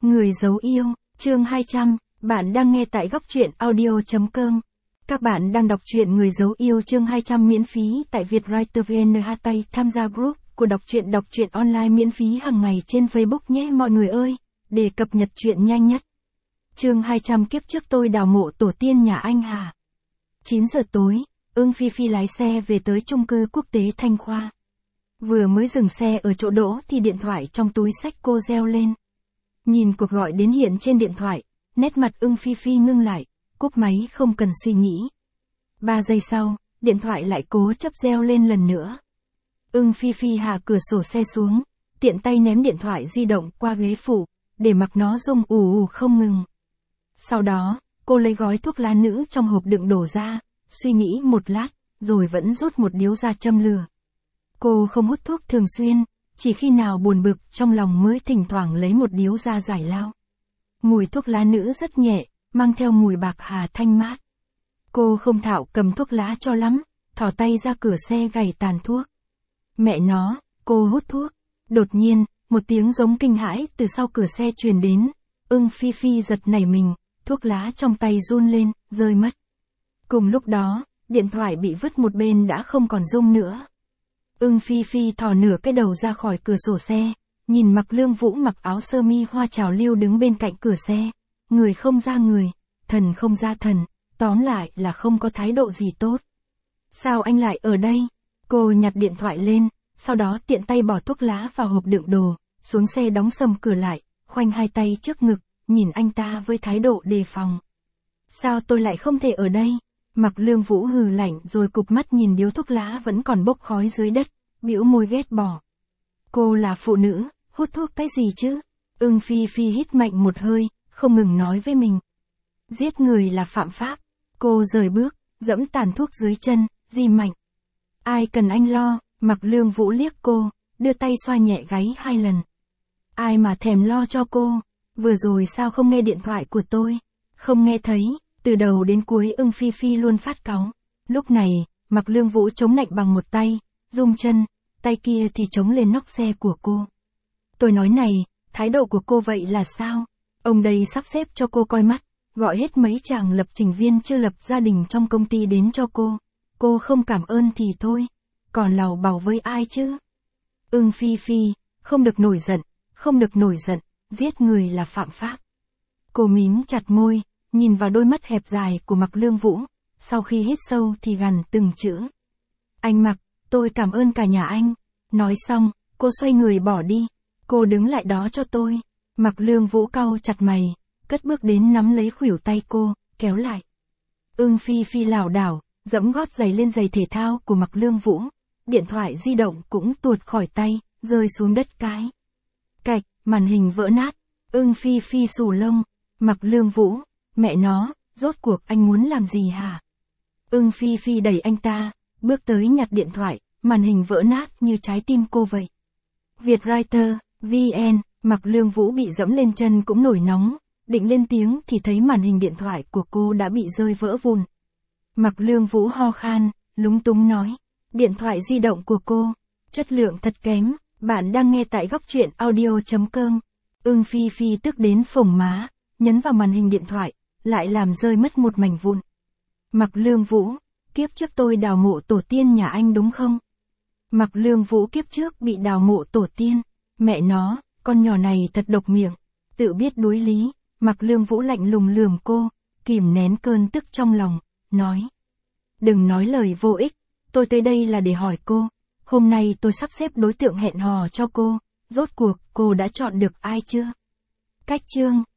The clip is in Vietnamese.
Người giấu yêu, chương 200, bạn đang nghe tại góc truyện audio.com. Các bạn đang đọc truyện Người giấu yêu chương 200 miễn phí tại Vietwriter VN. Tham gia group của đọc truyện online miễn phí hàng ngày trên Facebook nhé mọi người ơi, để cập nhật truyện nhanh nhất. Chương 200 kiếp trước tôi đào mộ tổ tiên nhà anh Hà. 9 giờ tối, Phi Phi lái xe về tới chung cư quốc tế Thanh Khoa. Vừa mới dừng xe ở chỗ đỗ thì điện thoại trong túi xách cô reo lên. Nhìn cuộc gọi đến hiện trên điện thoại, nét mặt Phi Phi ngưng lại, cúp máy không cần suy nghĩ. 3 giây sau, điện thoại lại cố chấp reo lên lần nữa. Phi Phi hạ cửa sổ xe xuống, tiện tay ném điện thoại di động qua ghế phụ, để mặc nó rung ù ù không ngừng. Sau đó, cô lấy gói thuốc lá nữ trong hộp đựng đổ ra, suy nghĩ một lát, rồi vẫn rút một điếu ra châm lửa. Cô không hút thuốc thường xuyên, chỉ khi nào buồn bực trong lòng mới thỉnh thoảng lấy một điếu ra giải lao. Mùi thuốc lá nữ rất nhẹ, mang theo mùi bạc hà thanh mát. Cô không thạo cầm thuốc lá cho lắm, thò tay ra cửa xe gảy tàn thuốc. Mẹ nó, cô hút thuốc. Đột nhiên, một tiếng giống kinh hãi từ sau cửa xe truyền đến. Phi Phi giật nảy mình, thuốc lá trong tay run lên, rơi mất. Cùng lúc đó, điện thoại bị vứt một bên đã không còn rung nữa. Phi Phi thò nửa cái đầu ra khỏi cửa sổ xe, nhìn Mạc Lương Vũ mặc áo sơ mi hoa trào lưu đứng bên cạnh cửa xe. Người không ra người, thần không ra thần, tóm lại là không có thái độ gì tốt. Sao anh lại ở đây? Cô nhặt điện thoại lên, sau đó tiện tay bỏ thuốc lá vào hộp đựng đồ, xuống xe đóng sầm cửa lại, khoanh hai tay trước ngực, nhìn anh ta với thái độ đề phòng. Sao tôi lại không thể ở đây? Mạc Lương Vũ hừ lạnh rồi cụp mắt nhìn điếu thuốc lá vẫn còn bốc khói dưới đất, bĩu môi ghét bỏ. Cô là phụ nữ, hút thuốc cái gì chứ? Phi Phi hít mạnh một hơi, không ngừng nói với mình. Giết người là phạm pháp. Cô rời bước, dẫm tàn thuốc dưới chân, di mạnh. Ai cần anh lo? Mạc Lương Vũ liếc cô, đưa tay xoa nhẹ gáy 2 lần. Ai mà thèm lo cho cô? Vừa rồi sao không nghe điện thoại của tôi? Không nghe thấy. Từ đầu đến cuối Phi Phi luôn phát cáu. Lúc này, Mạc Lương Vũ chống nạnh bằng một tay, rung chân, tay kia thì chống lên nóc xe của cô. Tôi nói này, thái độ của cô vậy là sao? Ông đây sắp xếp cho cô coi mắt, gọi hết mấy chàng lập trình viên chưa lập gia đình trong công ty đến cho cô. Cô không cảm ơn thì thôi, còn làu bàu với ai chứ? Phi Phi, không được nổi giận, không được nổi giận, giết người là phạm pháp. Cô mím chặt môi, nhìn vào đôi mắt hẹp dài của Mạc Lương Vũ, sau khi hít sâu thì gằn từng chữ. Anh Mạc, tôi cảm ơn cả nhà anh. Nói xong, cô xoay người bỏ đi. Cô đứng lại đó cho tôi. Mạc Lương Vũ cau chặt mày, cất bước đến nắm lấy khuỷu tay cô, kéo lại. Phi Phi lảo đảo, dẫm gót giày lên giày thể thao của Mạc Lương Vũ. Điện thoại di động cũng tuột khỏi tay, rơi xuống đất cái. Cạch, màn hình vỡ nát. Phi Phi xù lông. Mạc Lương Vũ, mẹ nó, rốt cuộc anh muốn làm gì hả? Phi Phi đẩy anh ta, bước tới nhặt điện thoại, màn hình vỡ nát như trái tim cô vậy. Vietwriter, VN, Mạc Lương Vũ bị dẫm lên chân cũng nổi nóng, định lên tiếng thì thấy màn hình điện thoại của cô đã bị rơi vỡ vụn. Mạc Lương Vũ ho khan, lúng túng nói, điện thoại di động của cô, chất lượng thật kém, bạn đang nghe tại góc truyện audio.com. Phi Phi tức đến phồng má, nhấn vào màn hình điện thoại, lại làm rơi mất một mảnh vụn. Mạc Lương Vũ, kiếp trước tôi đào mộ tổ tiên nhà anh đúng không? Mạc Lương Vũ kiếp trước bị đào mộ tổ tiên, mẹ nó, con nhỏ này thật độc miệng, tự biết đối lý. Mạc Lương Vũ lạnh lùng lườm cô, kìm nén cơn tức trong lòng, nói. Đừng nói lời vô ích, tôi tới đây là để hỏi cô, hôm nay tôi sắp xếp đối tượng hẹn hò cho cô, rốt cuộc cô đã chọn được ai chưa? Cách chương